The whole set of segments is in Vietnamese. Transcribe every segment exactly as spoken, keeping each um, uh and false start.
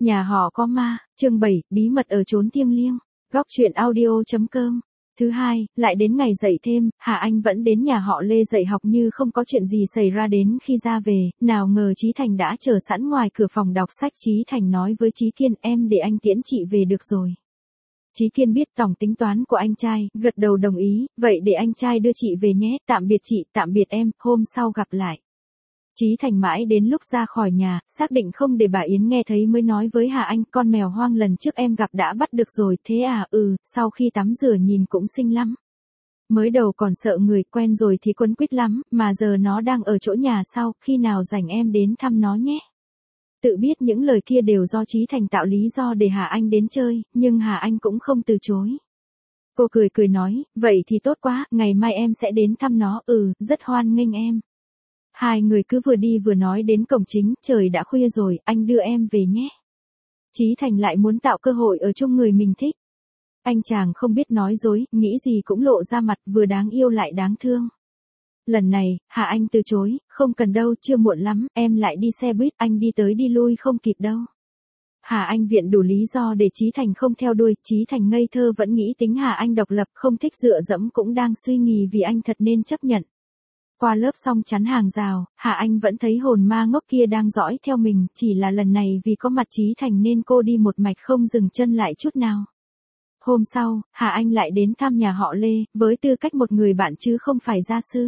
Nhà họ có ma, chương bảy, bí mật ở chốn thiêng liêng. Góc truyện audio.com. Thứ hai, lại đến ngày dậy thêm, Hà Anh vẫn đến nhà họ Lê dạy học như không có chuyện gì xảy ra. Đến khi ra về, nào ngờ Chí Thành đã chờ sẵn ngoài cửa phòng đọc sách. Chí Thành nói với Chí Kiên, em để anh tiễn chị về được rồi. Chí Kiên biết tổng tính toán của anh trai, gật đầu đồng ý, vậy để anh trai đưa chị về nhé, tạm biệt chị, tạm biệt em, hôm sau gặp lại. Chí Thành mãi đến lúc ra khỏi nhà, xác định không để bà Yến nghe thấy mới nói với Hà Anh, con mèo hoang lần trước em gặp đã bắt được rồi, thế à, ừ, sau khi tắm rửa nhìn cũng xinh lắm. Mới đầu còn sợ người quen rồi thì quấn quýt lắm, mà giờ nó đang ở chỗ nhà sau, khi nào rảnh em đến thăm nó nhé. Tự biết những lời kia đều do Chí Thành tạo lý do để Hà Anh đến chơi, nhưng Hà Anh cũng không từ chối. Cô cười cười nói, vậy thì tốt quá, ngày mai em sẽ đến thăm nó, ừ, rất hoan nghênh em. Hai người cứ vừa đi vừa nói đến cổng chính, trời đã khuya rồi, anh đưa em về nhé. Chí Thành lại muốn tạo cơ hội ở chung người mình thích. Anh chàng không biết nói dối, nghĩ gì cũng lộ ra mặt, vừa đáng yêu lại đáng thương. Lần này, Hà Anh từ chối, không cần đâu, chưa muộn lắm, em lại đi xe buýt, anh đi tới đi lui không kịp đâu. Hà Anh viện đủ lý do để Chí Thành không theo đuôi, Chí Thành ngây thơ vẫn nghĩ tính Hà Anh độc lập, không thích dựa dẫm, cũng đang suy nghĩ vì anh thật nên chấp nhận. Qua lớp xong chắn hàng rào, Hà Anh vẫn thấy hồn ma ngốc kia đang dõi theo mình, chỉ là lần này vì có mặt Chí Thành nên cô đi một mạch không dừng chân lại chút nào. Hôm sau, Hà Anh lại đến thăm nhà họ Lê, với tư cách một người bạn chứ không phải gia sư.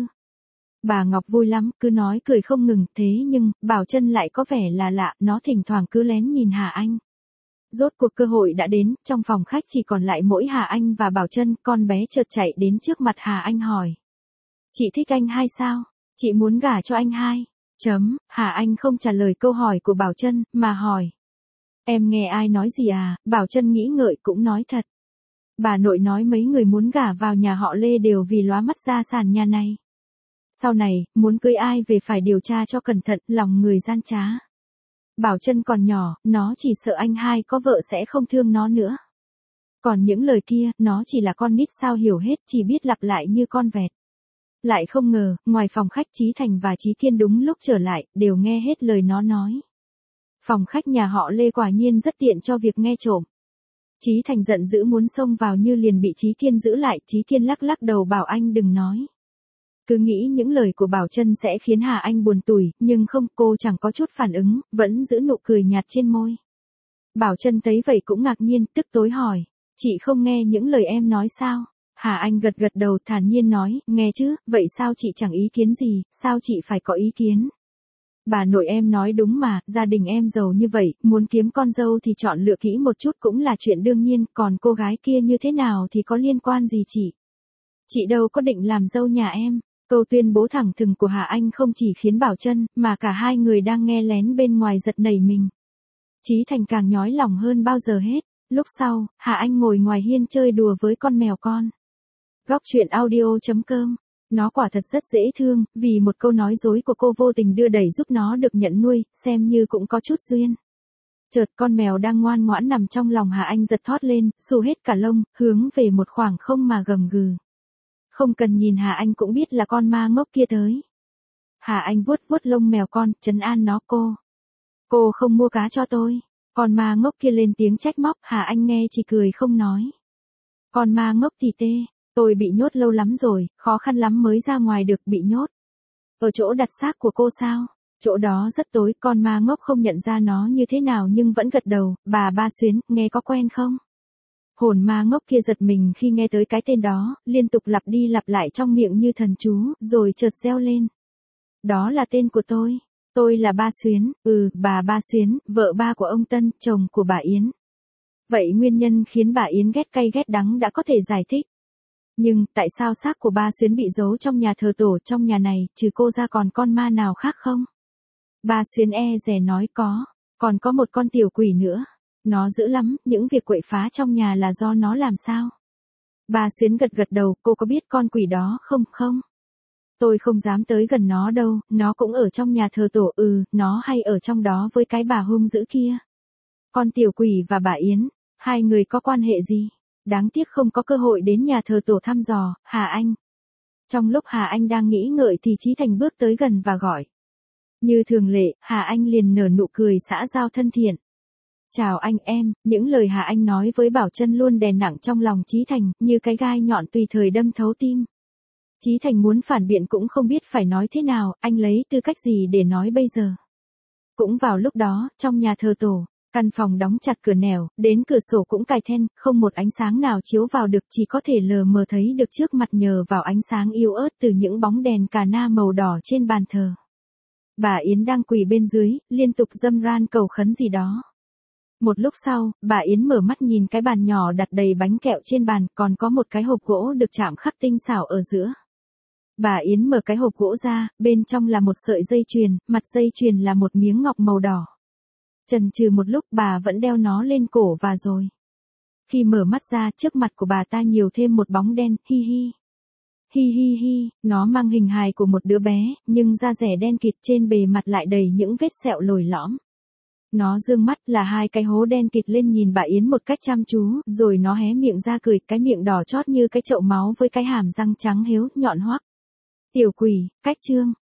Bà Ngọc vui lắm, cứ nói cười không ngừng, thế nhưng, Bảo Trân lại có vẻ là lạ, nó thỉnh thoảng cứ lén nhìn Hà Anh. Rốt cuộc cơ hội đã đến, trong phòng khách chỉ còn lại mỗi Hà Anh và Bảo Trân, con bé chợt chạy đến trước mặt Hà Anh hỏi. Chị thích anh hai sao? Chị muốn gả cho anh hai? Chấm, Hà Anh không trả lời câu hỏi của Bảo Trân, mà hỏi. Em nghe ai nói gì à? Bảo Trân nghĩ ngợi cũng nói thật. Bà nội nói mấy người muốn gả vào nhà họ Lê đều vì lóa mắt gia sản nhà này. Sau này, muốn cưới ai về phải điều tra cho cẩn thận, lòng người gian trá. Bảo Trân còn nhỏ, nó chỉ sợ anh hai có vợ sẽ không thương nó nữa. Còn những lời kia, nó chỉ là con nít sao hiểu hết, chỉ biết lặp lại như con vẹt. Lại không ngờ, ngoài phòng khách Chí Thành và Chí Kiên đúng lúc trở lại, đều nghe hết lời nó nói. Phòng khách nhà họ Lê quả nhiên rất tiện cho việc nghe trộm. Chí Thành giận dữ muốn xông vào như liền bị Chí Kiên giữ lại, Chí Kiên lắc lắc đầu bảo anh đừng nói. Cứ nghĩ những lời của Bảo Trân sẽ khiến Hà Anh buồn tủi, nhưng không, cô chẳng có chút phản ứng, vẫn giữ nụ cười nhạt trên môi. Bảo Trân thấy vậy cũng ngạc nhiên, tức tối hỏi, chị không nghe những lời em nói sao? Hà Anh gật gật đầu thản nhiên nói, nghe chứ, vậy sao chị chẳng ý kiến gì, sao chị phải có ý kiến? Bà nội em nói đúng mà, gia đình em giàu như vậy, muốn kiếm con dâu thì chọn lựa kỹ một chút cũng là chuyện đương nhiên, còn cô gái kia như thế nào thì có liên quan gì chị? Chị đâu có định làm dâu nhà em. Câu tuyên bố thẳng thừng của Hà Anh không chỉ khiến Bảo Trân, mà cả hai người đang nghe lén bên ngoài giật nảy mình. Chí Thành càng nhói lòng hơn bao giờ hết. Lúc sau, Hà Anh ngồi ngoài hiên chơi đùa với con mèo con. Góc truyện audio.com. Nó quả thật rất dễ thương, vì một câu nói dối của cô vô tình đưa đẩy giúp nó được nhận nuôi, xem như cũng có chút duyên. Chợt con mèo đang ngoan ngoãn nằm trong lòng Hà Anh giật thót lên, xù hết cả lông, hướng về một khoảng không mà gầm gừ. Không cần nhìn Hà Anh cũng biết là con ma ngốc kia tới. Hà Anh vuốt vuốt lông mèo con, trấn an nó cô. Cô không mua cá cho tôi. Con ma ngốc kia lên tiếng trách móc, Hà Anh nghe chỉ cười không nói. Con ma ngốc thì tê, tôi bị nhốt lâu lắm rồi, khó khăn lắm mới ra ngoài được, bị nhốt. Ở chỗ đặt xác của cô sao? Chỗ đó rất tối, con ma ngốc không nhận ra nó như thế nào nhưng vẫn gật đầu, bà Ba Xuyến, nghe có quen không? Hồn ma ngốc kia giật mình khi nghe tới cái tên đó, liên tục lặp đi lặp lại trong miệng như thần chú, rồi chợt reo lên. Đó là tên của tôi. Tôi là Ba Xuyến, ừ, bà Ba Xuyến, vợ ba của ông Tân, chồng của bà Yến. Vậy nguyên nhân khiến bà Yến ghét cay ghét đắng đã có thể giải thích. Nhưng, tại sao xác của Ba Xuyến bị giấu trong nhà thờ tổ, trong nhà này, trừ cô ra còn con ma nào khác không? Ba Xuyến e dè nói có, còn có một con tiểu quỷ nữa. Nó dữ lắm, những việc quậy phá trong nhà là do nó làm sao? Ba Xuyến gật gật đầu, cô có biết con quỷ đó không, không? Tôi không dám tới gần nó đâu, nó cũng ở trong nhà thờ tổ, ừ, nó hay ở trong đó với cái bà hung dữ kia. Con tiểu quỷ và bà Yến, hai người có quan hệ gì? Đáng tiếc không có cơ hội đến nhà thờ tổ thăm dò, Hà Anh. Trong lúc Hà Anh đang nghĩ ngợi thì Chí Thành bước tới gần và gọi. Như thường lệ, Hà Anh liền nở nụ cười xã giao thân thiện. Chào anh em, những lời Hà Anh nói với Bảo Trân luôn đè nặng trong lòng Chí Thành, như cái gai nhọn tùy thời đâm thấu tim. Chí Thành muốn phản biện cũng không biết phải nói thế nào, anh lấy tư cách gì để nói bây giờ. Cũng vào lúc đó, trong nhà thờ tổ, căn phòng đóng chặt cửa nẻo, đến cửa sổ cũng cài then, không một ánh sáng nào chiếu vào được, chỉ có thể lờ mờ thấy được trước mặt nhờ vào ánh sáng yếu ớt từ những bóng đèn cà na màu đỏ trên bàn thờ. Bà Yến đang quỳ bên dưới, liên tục dâm ran cầu khấn gì đó. Một lúc sau, bà Yến mở mắt nhìn cái bàn nhỏ đặt đầy bánh kẹo trên bàn, còn có một cái hộp gỗ được chạm khắc tinh xảo ở giữa. Bà Yến mở cái hộp gỗ ra, bên trong là một sợi dây chuyền, mặt dây chuyền là một miếng ngọc màu đỏ. Chần chừ một lúc bà vẫn đeo nó lên cổ và rồi. Khi mở mắt ra, trước mặt của bà ta nhiều thêm một bóng đen, hi hi. Hi hi hi, nó mang hình hài của một đứa bé, nhưng da rẻ đen kịt, trên bề mặt lại đầy những vết sẹo lồi lõm. Nó dương mắt là hai cái hố đen kịt lên nhìn bà Yến một cách chăm chú, rồi nó hé miệng ra cười, cái miệng đỏ chót như cái chậu máu với cái hàm răng trắng héo, nhọn hoắt. Tiểu quỷ, cách chương.